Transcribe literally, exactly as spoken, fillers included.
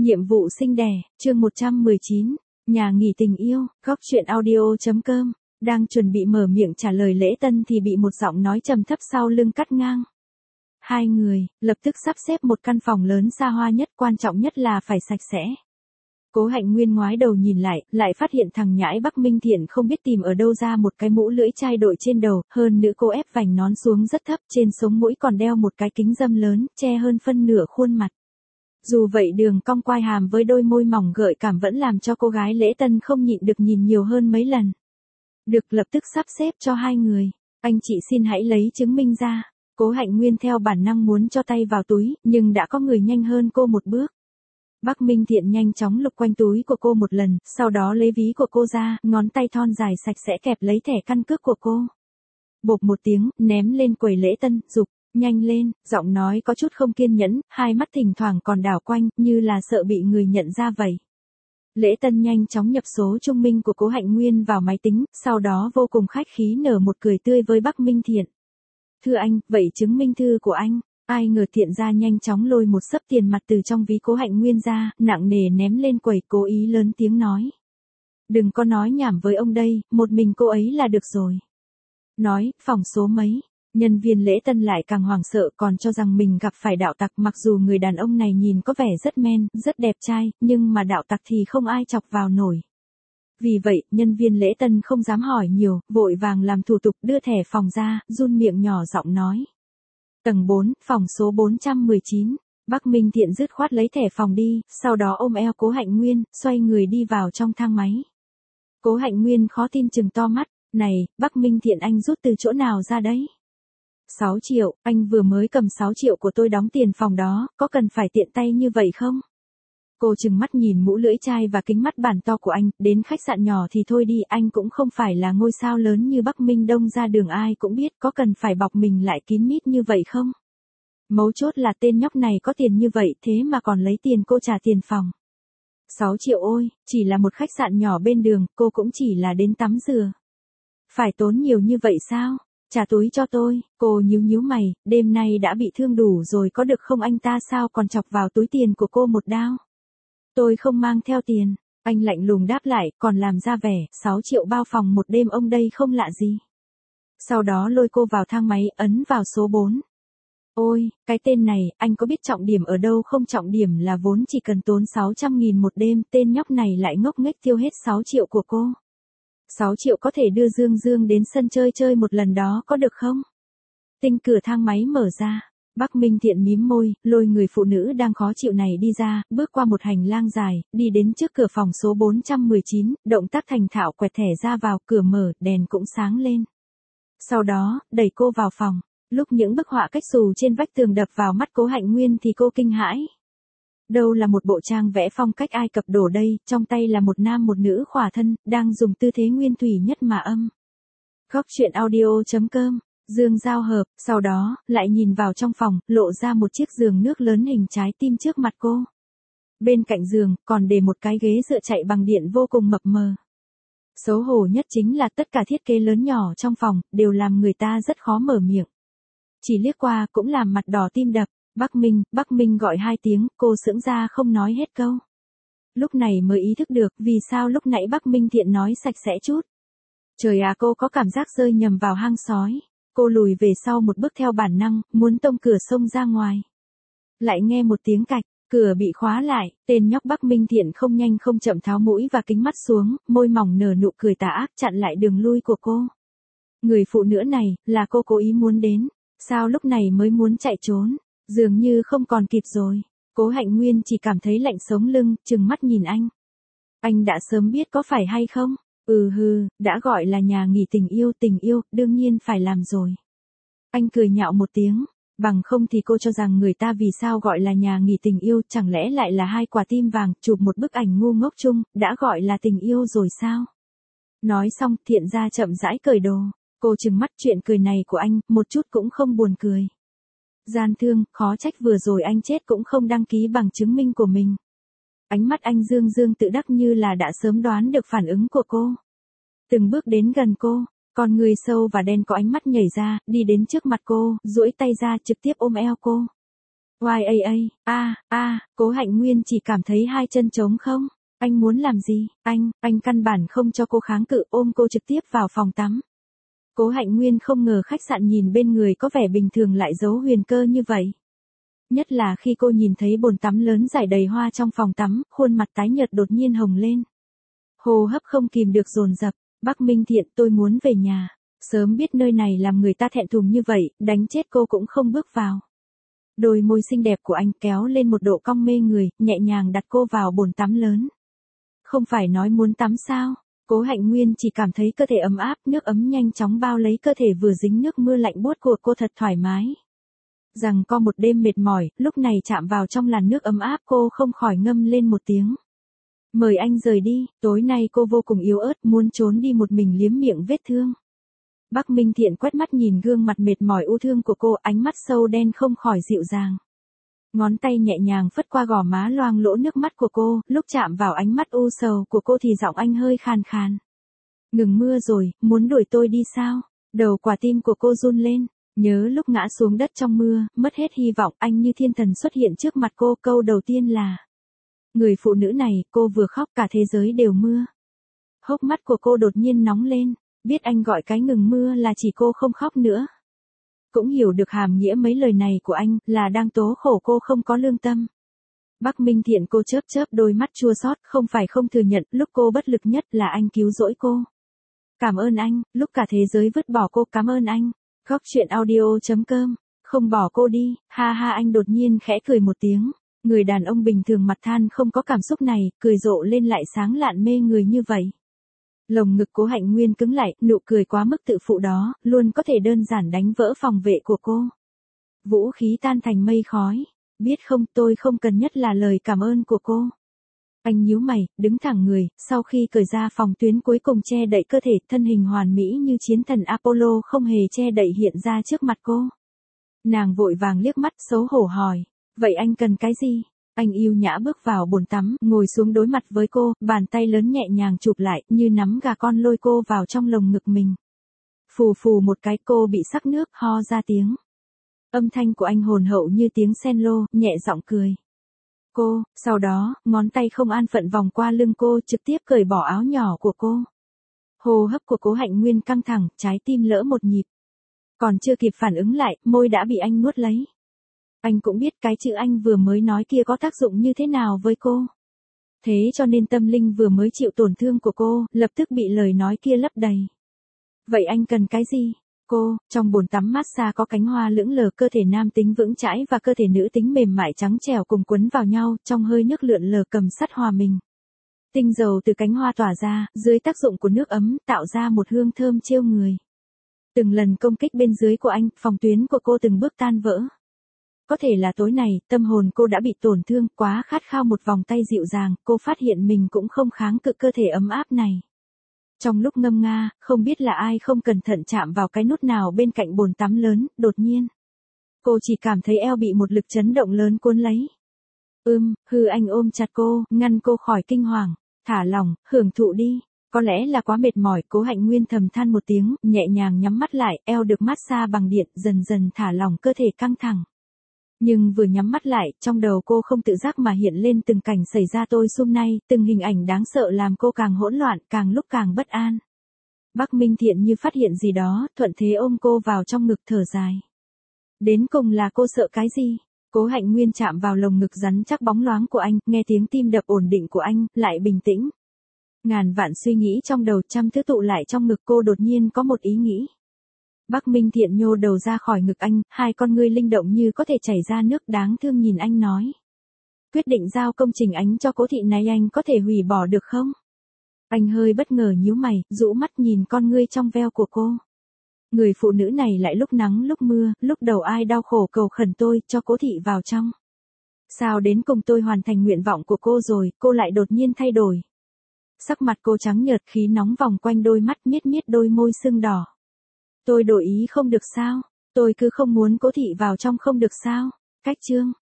Nhiệm vụ sinh đẻ, chương một trăm mười chín, nhà nghỉ tình yêu, góc chuyện audio.com, đang chuẩn bị mở miệng trả lời Lễ Tân thì bị một giọng nói trầm thấp sau lưng cắt ngang. Hai người, lập tức sắp xếp một căn phòng lớn xa hoa nhất, quan trọng nhất là phải sạch sẽ. Cố Hạnh Nguyên ngoái đầu nhìn lại, lại phát hiện thằng nhãi Bắc Minh Thiện không biết tìm ở đâu ra một cái mũ lưỡi chai đội trên đầu, hơn nữa cô ép vành nón xuống rất thấp, trên sống mũi còn đeo một cái kính râm lớn, che hơn phân nửa khuôn mặt. Dù vậy đường cong quai hàm với đôi môi mỏng gợi cảm vẫn làm cho cô gái Lễ Tân không nhịn được nhìn nhiều hơn mấy lần. Được lập tức sắp xếp cho hai người. Anh chị xin hãy lấy chứng minh ra. Cố Hạnh Nguyên theo bản năng muốn cho tay vào túi, nhưng đã có người nhanh hơn cô một bước. Bắc Minh Thiện nhanh chóng lục quanh túi của cô một lần, sau đó lấy ví của cô ra, ngón tay thon dài sạch sẽ kẹp lấy thẻ căn cước của cô. Bộp một tiếng, ném lên quầy Lễ Tân, giục, nhanh lên, giọng nói có chút không kiên nhẫn, hai mắt thỉnh thoảng còn đảo quanh, như là sợ bị người nhận ra vậy. Lễ Tân nhanh chóng nhập số trung minh của Cố Hạnh Nguyên vào máy tính, sau đó vô cùng khách khí nở một cười tươi với Bắc Minh Thiện. Thưa anh, vậy chứng minh thư của anh. Ai ngờ Thiện ra nhanh chóng lôi một xấp tiền mặt từ trong ví Cố Hạnh Nguyên ra, nặng nề ném lên quầy, cố ý lớn tiếng nói. Đừng có nói nhảm với ông đây, một mình cô ấy là được rồi. Nói, phòng số mấy. Nhân viên Lễ Tân lại càng hoảng sợ, còn cho rằng mình gặp phải đạo tặc, mặc dù người đàn ông này nhìn có vẻ rất men, rất đẹp trai, nhưng mà đạo tặc thì không ai chọc vào nổi. Vì vậy, nhân viên Lễ Tân không dám hỏi nhiều, vội vàng làm thủ tục đưa thẻ phòng ra, run miệng nhỏ giọng nói. Tầng bốn, phòng số bốn trăm mười chín. Bắc Minh Thiện dứt khoát lấy thẻ phòng đi, sau đó ôm eo Cố Hạnh Nguyên, xoay người đi vào trong thang máy. Cố Hạnh Nguyên khó tin chừng to mắt, này, Bắc Minh Thiện anh rút từ chỗ nào ra đấy? sáu triệu, anh vừa mới cầm sáu triệu của tôi đóng tiền phòng đó, có cần phải tiện tay như vậy không? Cô trừng mắt nhìn mũ lưỡi chai và kính mắt bản to của anh, đến khách sạn nhỏ thì thôi đi, anh cũng không phải là ngôi sao lớn như Bắc Minh Đông, ra đường ai cũng biết, có cần phải bọc mình lại kín mít như vậy không? Mấu chốt là tên nhóc này có tiền như vậy thế mà còn lấy tiền cô trả tiền phòng. sáu triệu ôi, chỉ là một khách sạn nhỏ bên đường, cô cũng chỉ là đến tắm rửa. Phải tốn nhiều như vậy sao? Trả túi cho tôi, cô nhíu nhíu mày, đêm nay đã bị thương đủ rồi có được không, anh ta sao còn chọc vào túi tiền của cô một đao? Tôi không mang theo tiền, anh lạnh lùng đáp lại, còn làm ra vẻ, sáu triệu bao phòng một đêm ông đây không lạ gì. Sau đó lôi cô vào thang máy, ấn vào số bốn. Ôi, cái tên này, anh có biết trọng điểm ở đâu không? Trọng điểm là vốn chỉ cần tốn sáu trăm nghìn một đêm, tên nhóc này lại ngốc nghếch tiêu hết sáu triệu của cô. sáu triệu có thể đưa Dương Dương đến sân chơi chơi một lần đó có được không? Tinh cửa thang máy mở ra. Bắc Minh Thiện mím môi, lôi người phụ nữ đang khó chịu này đi ra, bước qua một hành lang dài, đi đến trước cửa phòng số bốn trăm mười chín, động tác thành thạo quẹt thẻ ra vào, cửa mở, đèn cũng sáng lên. Sau đó, đẩy cô vào phòng. Lúc những bức họa cách xù trên vách tường đập vào mắt Cố Hạnh Nguyên thì cô kinh hãi. Đâu là một bộ trang vẽ phong cách Ai Cập đổ đây, trong tay là một nam một nữ khỏa thân, đang dùng tư thế nguyên thủy nhất mà âm. Góc chuyện audio.com, Dương giao hợp, sau đó, lại nhìn vào trong phòng, lộ ra một chiếc giường nước lớn hình trái tim trước mặt cô. Bên cạnh giường, còn để một cái ghế dựa chạy bằng điện vô cùng mập mờ. Xấu hổ nhất chính là tất cả thiết kế lớn nhỏ trong phòng, đều làm người ta rất khó mở miệng. Chỉ liếc qua cũng làm mặt đỏ tim đập. Bắc Minh, Bắc Minh gọi hai tiếng, cô sững ra không nói hết câu. Lúc này mới ý thức được vì sao lúc nãy Bắc Minh Thiện nói sạch sẽ chút. Trời à, cô có cảm giác rơi nhầm vào hang sói. Cô lùi về sau một bước theo bản năng, muốn tông cửa xông ra ngoài. Lại nghe một tiếng cạch, cửa bị khóa lại, tên nhóc Bắc Minh Thiện không nhanh không chậm tháo mũi và kính mắt xuống, môi mỏng nở nụ cười tà ác chặn lại đường lui của cô. Người phụ nữ này, là cô cố ý muốn đến, sao lúc này mới muốn chạy trốn? Dường như không còn kịp rồi. Cố Hạnh Nguyên chỉ cảm thấy lạnh sống lưng, trừng mắt nhìn anh. Anh đã sớm biết có phải hay không? Ừ hừ, đã gọi là nhà nghỉ tình yêu, tình yêu, đương nhiên phải làm rồi. Anh cười nhạo một tiếng, bằng không thì cô cho rằng người ta vì sao gọi là nhà nghỉ tình yêu, chẳng lẽ lại là hai quả tim vàng, chụp một bức ảnh ngu ngốc chung, đã gọi là tình yêu rồi sao? Nói xong, Thiện ra chậm rãi cởi đồ. Cô trừng mắt, chuyện cười này của anh, một chút cũng không buồn cười. Gian thương, khó trách vừa rồi anh chết cũng không đăng ký bằng chứng minh của mình. Ánh mắt anh dương dương tự đắc như là đã sớm đoán được phản ứng của cô. Từng bước đến gần cô, con người sâu và đen có ánh mắt nhảy ra, đi đến trước mặt cô, duỗi tay ra trực tiếp ôm eo cô. oai a a, a, a, Cố Hạnh Nguyên chỉ cảm thấy hai chân trống không. Anh muốn làm gì? Anh, anh căn bản không cho cô kháng cự, ôm cô trực tiếp vào phòng tắm. Cố Hạnh Nguyên không ngờ khách sạn nhìn bên người có vẻ bình thường lại giấu huyền cơ như vậy. Nhất là khi cô nhìn thấy bồn tắm lớn rải đầy hoa trong phòng tắm, khuôn mặt tái nhợt đột nhiên hồng lên. Hô hấp không kìm được dồn dập. Bắc Minh Thiện, tôi muốn về nhà. Sớm biết nơi này làm người ta thẹn thùng như vậy, đánh chết cô cũng không bước vào. Đôi môi xinh đẹp của anh kéo lên một độ cong mê người, nhẹ nhàng đặt cô vào bồn tắm lớn. Không phải nói muốn tắm sao? Cố Hạnh Nguyên chỉ cảm thấy cơ thể ấm áp, nước ấm nhanh chóng bao lấy cơ thể vừa dính nước mưa lạnh buốt của cô thật thoải mái. Rằng co một đêm mệt mỏi, lúc này chạm vào trong làn nước ấm áp cô không khỏi ngâm lên một tiếng. Mời anh rời đi, tối nay cô vô cùng yếu ớt, muốn trốn đi một mình liếm miệng vết thương. Bắc Minh Thiện quét mắt nhìn gương mặt mệt mỏi u thương của cô, ánh mắt sâu đen không khỏi dịu dàng. Ngón tay nhẹ nhàng phất qua gò má loang lỗ nước mắt của cô, lúc chạm vào ánh mắt u sầu của cô thì giọng anh hơi khàn khàn. Ngừng mưa rồi, muốn đuổi tôi đi sao? Đầu quả tim của cô run lên, nhớ lúc ngã xuống đất trong mưa, mất hết hy vọng, anh như thiên thần xuất hiện trước mặt cô, câu đầu tiên là: người phụ nữ này, cô vừa khóc cả thế giới đều mưa. Hốc mắt của cô đột nhiên nóng lên, biết anh gọi cái ngừng mưa là chỉ cô không khóc nữa. Cũng hiểu được hàm nghĩa mấy lời này của anh, là đang tố khổ cô không có lương tâm. Bắc Minh Thiện, cô chớp chớp đôi mắt chua xót, không phải không thừa nhận, lúc cô bất lực nhất là anh cứu rỗi cô. Cảm ơn anh, lúc cả thế giới vứt bỏ cô, cảm ơn anh. Góc truyện audio chấm com, không bỏ cô đi, ha ha. Anh đột nhiên khẽ cười một tiếng. Người đàn ông bình thường mặt than không có cảm xúc này, cười rộ lên lại sáng lạn mê người như vậy. Lồng ngực Cố Hạnh Nguyên cứng lại, nụ cười quá mức tự phụ đó, luôn có thể đơn giản đánh vỡ phòng vệ của cô. Vũ khí tan thành mây khói. Biết không, tôi không cần nhất là lời cảm ơn của cô. Anh nhíu mày, đứng thẳng người, sau khi cởi ra phòng tuyến cuối cùng che đậy cơ thể, thân hình hoàn mỹ như chiến thần Apollo không hề che đậy hiện ra trước mặt cô. Nàng vội vàng liếc mắt xấu hổ hỏi, vậy anh cần cái gì? Anh yêu nhã bước vào bồn tắm, ngồi xuống đối mặt với cô, bàn tay lớn nhẹ nhàng chụp lại, như nắm gà con lôi cô vào trong lồng ngực mình. Phù phù một cái, cô bị sắc nước, ho ra tiếng. Âm thanh của anh hồn hậu như tiếng sen lô, nhẹ giọng cười. Cô, sau đó, ngón tay không an phận vòng qua lưng cô, trực tiếp cởi bỏ áo nhỏ của cô. Hô hấp của Cố Hạnh Nguyên căng thẳng, trái tim lỡ một nhịp. Còn chưa kịp phản ứng lại, môi đã bị anh nuốt lấy. Anh cũng biết cái chữ anh vừa mới nói kia có tác dụng như thế nào với cô. Thế cho nên tâm linh vừa mới chịu tổn thương của cô, lập tức bị lời nói kia lấp đầy. Vậy anh cần cái gì? Cô, trong bồn tắm massage có cánh hoa lững lờ, cơ thể nam tính vững chãi và cơ thể nữ tính mềm mại trắng trẻo cùng quấn vào nhau, trong hơi nước lượn lờ cầm sắt hòa mình. Tinh dầu từ cánh hoa tỏa ra, dưới tác dụng của nước ấm, tạo ra một hương thơm trêu người. Từng lần công kích bên dưới của anh, phòng tuyến của cô từng bước tan vỡ. Có thể là tối này, tâm hồn cô đã bị tổn thương, quá khát khao một vòng tay dịu dàng, cô phát hiện mình cũng không kháng cự cơ thể ấm áp này. Trong lúc ngâm nga, không biết là ai không cẩn thận chạm vào cái nút nào bên cạnh bồn tắm lớn, đột nhiên. Cô chỉ cảm thấy eo bị một lực chấn động lớn cuốn lấy. Ưm, hư anh ôm chặt cô, ngăn cô khỏi kinh hoàng. Thả lỏng, hưởng thụ đi. Có lẽ là quá mệt mỏi, Cố Hạnh Nguyên thầm than một tiếng, nhẹ nhàng nhắm mắt lại, eo được massage bằng điện, dần dần thả lỏng cơ thể căng thẳng. Nhưng vừa nhắm mắt lại, trong đầu cô không tự giác mà hiện lên từng cảnh xảy ra tối hôm nay, từng hình ảnh đáng sợ làm cô càng hỗn loạn, càng lúc càng bất an. Bắc Minh Thiện như phát hiện gì đó, thuận thế ôm cô vào trong ngực thở dài. Đến cùng là cô sợ cái gì? Cố Hạnh Nguyên chạm vào lồng ngực rắn chắc bóng loáng của anh, nghe tiếng tim đập ổn định của anh, lại bình tĩnh. Ngàn vạn suy nghĩ trong đầu trăm thứ tụ lại trong ngực cô, đột nhiên có một ý nghĩ. Bắc Minh Thiện nhô đầu ra khỏi ngực anh, hai con ngươi linh động như có thể chảy ra nước, đáng thương nhìn anh nói. Quyết định giao công trình ánh cho Cố thị này anh có thể hủy bỏ được không? Anh hơi bất ngờ nhíu mày, rũ mắt nhìn con ngươi trong veo của cô. Người phụ nữ này lại lúc nắng lúc mưa, lúc đầu ai đau khổ cầu khẩn tôi cho Cố thị vào trong. Sao đến cùng tôi hoàn thành nguyện vọng của cô rồi, cô lại đột nhiên thay đổi. Sắc mặt cô trắng nhợt, khí nóng vòng quanh đôi mắt, miết miết đôi môi sưng đỏ. Tôi đổi ý không được sao? Tôi cứ không muốn Cố thị vào trong không được sao? Cách chương.